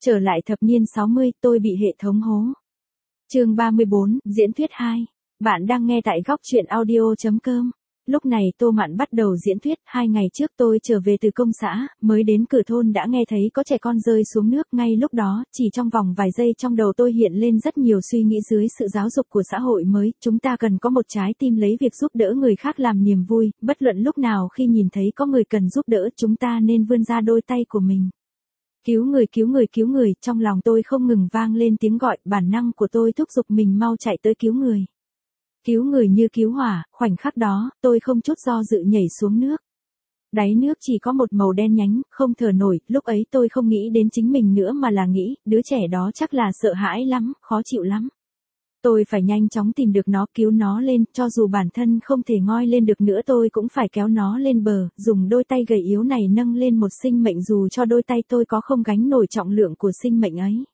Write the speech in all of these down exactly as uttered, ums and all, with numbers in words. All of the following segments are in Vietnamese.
Trở lại thập niên sáu mươi, tôi bị hệ thống hố. Chương ba mươi bốn, diễn thuyết hai. Bạn đang nghe tại góc truyện audio chấm com. Lúc này Tô Mạn bắt đầu diễn thuyết. Hai ngày trước tôi trở về từ công xã, mới đến cửa thôn đã nghe thấy có trẻ con rơi xuống nước. Ngay lúc đó, chỉ trong vòng vài giây trong đầu tôi hiện lên rất nhiều suy nghĩ. Dưới sự giáo dục của xã hội mới, chúng ta cần có một trái tim lấy việc giúp đỡ người khác làm niềm vui. Bất luận lúc nào khi nhìn thấy có người cần giúp đỡ, chúng ta nên vươn ra đôi tay của mình. Cứu người, cứu người, cứu người, trong lòng tôi không ngừng vang lên tiếng gọi, bản năng của tôi thúc giục mình mau chạy tới cứu người. Cứu người như cứu hỏa, khoảnh khắc đó, tôi không chút do dự nhảy xuống nước. Đáy nước chỉ có một màu đen nhánh, không thở nổi, lúc ấy tôi không nghĩ đến chính mình nữa mà là nghĩ, đứa trẻ đó chắc là sợ hãi lắm, khó chịu lắm. Tôi phải nhanh chóng tìm được nó, cứu nó lên, cho dù bản thân không thể ngoi lên được nữa tôi cũng phải kéo nó lên bờ, dùng đôi tay gầy yếu này nâng lên một sinh mệnh dù cho đôi tay tôi có không gánh nổi trọng lượng của sinh mệnh ấy.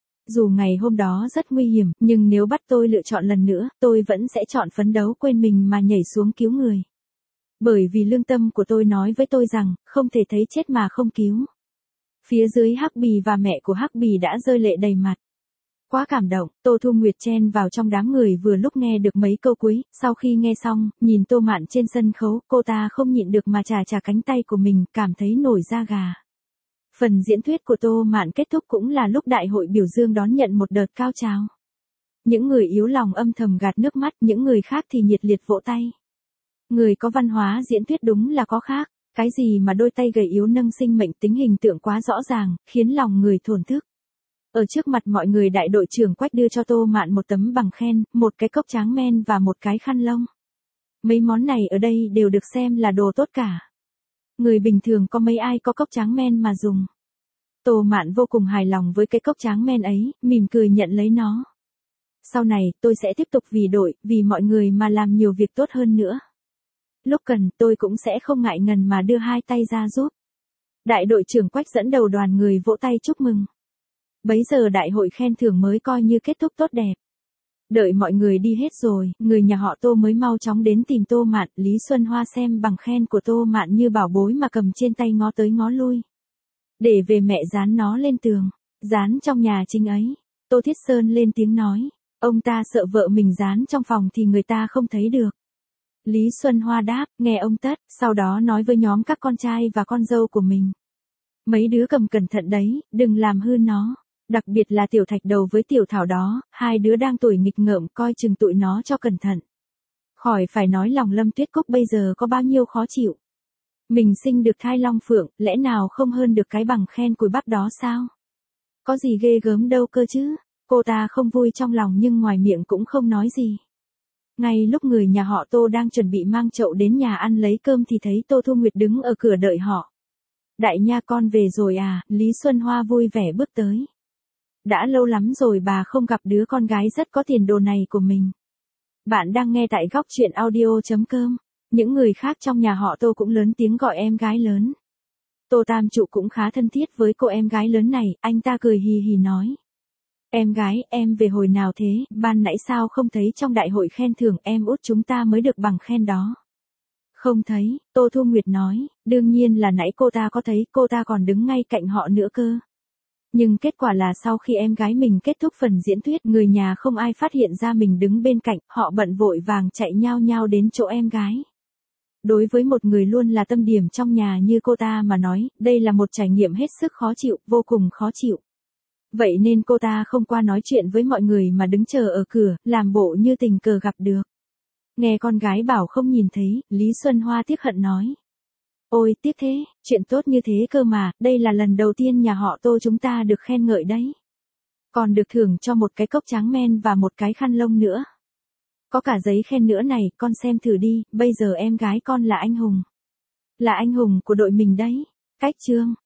Dù ngày hôm đó rất nguy hiểm, nhưng nếu bắt tôi lựa chọn lần nữa, tôi vẫn sẽ chọn phấn đấu quên mình mà nhảy xuống cứu người. Bởi vì lương tâm của tôi nói với tôi rằng, không thể thấy chết mà không cứu. Phía dưới Hắc Bì và mẹ của Hắc Bì đã rơi lệ đầy mặt. Quá cảm động, Tô Thu Nguyệt chen vào trong đám người vừa lúc nghe được mấy câu cuối, sau khi nghe xong, nhìn Tô Mạn trên sân khấu, cô ta không nhịn được mà chà chà cánh tay của mình, cảm thấy nổi da gà. Phần diễn thuyết của Tô Mạn kết thúc cũng là lúc đại hội biểu dương đón nhận một đợt cao trào. Những người yếu lòng âm thầm gạt nước mắt, những người khác thì nhiệt liệt vỗ tay. Người có văn hóa diễn thuyết đúng là có khác, cái gì mà đôi tay gầy yếu nâng sinh mệnh, tính hình tượng quá rõ ràng, khiến lòng người thổn thức. Ở trước mặt mọi người đại đội trưởng Quách đưa cho Tô Mạn một tấm bằng khen, một cái cốc tráng men và một cái khăn lông. Mấy món này ở đây đều được xem là đồ tốt cả. Người bình thường có mấy ai có cốc tráng men mà dùng. Tô Mạn vô cùng hài lòng với cái cốc tráng men ấy, mỉm cười nhận lấy nó. Sau này, tôi sẽ tiếp tục vì đội, vì mọi người mà làm nhiều việc tốt hơn nữa. Lúc cần, tôi cũng sẽ không ngại ngần mà đưa hai tay ra giúp. Đại đội trưởng Quách dẫn đầu đoàn người vỗ tay chúc mừng. Bấy giờ đại hội khen thưởng mới coi như kết thúc tốt đẹp. Đợi mọi người đi hết rồi, người nhà họ Tô mới mau chóng đến tìm Tô Mạn. Lý Xuân Hoa xem bằng khen của Tô Mạn như bảo bối mà cầm trên tay ngó tới ngó lui. Để về mẹ dán nó lên tường, dán trong nhà chính ấy. Tô Thiết Sơn lên tiếng nói, ông ta sợ vợ mình dán trong phòng thì người ta không thấy được. Lý Xuân Hoa đáp, nghe ông Tất, sau đó nói với nhóm các con trai và con dâu của mình. Mấy đứa cầm cẩn thận đấy, đừng làm hư nó. Đặc biệt là Tiểu Thạch Đầu với Tiểu Thảo đó, hai đứa đang tuổi nghịch ngợm, coi chừng tụi nó cho cẩn thận. Khỏi phải nói lòng Lâm Tuyết Cúc bây giờ có bao nhiêu khó chịu. Mình sinh được thai long phượng, lẽ nào không hơn được cái bằng khen cùi bắp đó sao? Có gì ghê gớm đâu cơ chứ. Cô ta không vui trong lòng nhưng ngoài miệng cũng không nói gì. Ngay lúc người nhà họ Tô đang chuẩn bị mang chậu đến nhà ăn lấy cơm thì thấy Tô Thu Nguyệt đứng ở cửa đợi họ. Đại nha con về rồi à, Lý Xuân Hoa vui vẻ bước tới. Đã lâu lắm rồi bà không gặp đứa con gái rất có tiền đồ này của mình. Bạn đang nghe tại góc truyện audio chấm com. Những người khác trong nhà họ Tô cũng lớn tiếng gọi em gái lớn. Tô Tam Trụ cũng khá thân thiết với cô em gái lớn này, anh ta cười hì hì nói. Em gái, em về hồi nào thế, ban nãy sao không thấy trong đại hội khen thưởng em út chúng ta mới được bằng khen đó. Không thấy, Tô Thu Nguyệt nói, đương nhiên là nãy cô ta có thấy, cô ta còn đứng ngay cạnh họ nữa cơ. Nhưng kết quả là sau khi em gái mình kết thúc phần diễn thuyết, người nhà không ai phát hiện ra mình đứng bên cạnh, họ bận vội vàng chạy nhao nhao đến chỗ em gái. Đối với một người luôn là tâm điểm trong nhà như cô ta mà nói, đây là một trải nghiệm hết sức khó chịu, vô cùng khó chịu. Vậy nên cô ta không qua nói chuyện với mọi người mà đứng chờ ở cửa, làm bộ như tình cờ gặp được. Nghe con gái bảo không nhìn thấy, Lý Xuân Hoa tiếc hận nói. Ôi tiếc thế, chuyện tốt như thế cơ mà, đây là lần đầu tiên nhà họ Tô chúng ta được khen ngợi đấy. Còn được thưởng cho một cái cốc tráng men và một cái khăn lông nữa. Có cả giấy khen nữa này, con xem thử đi, bây giờ em gái con là anh hùng. Là anh hùng của đội mình đấy. Cách chương.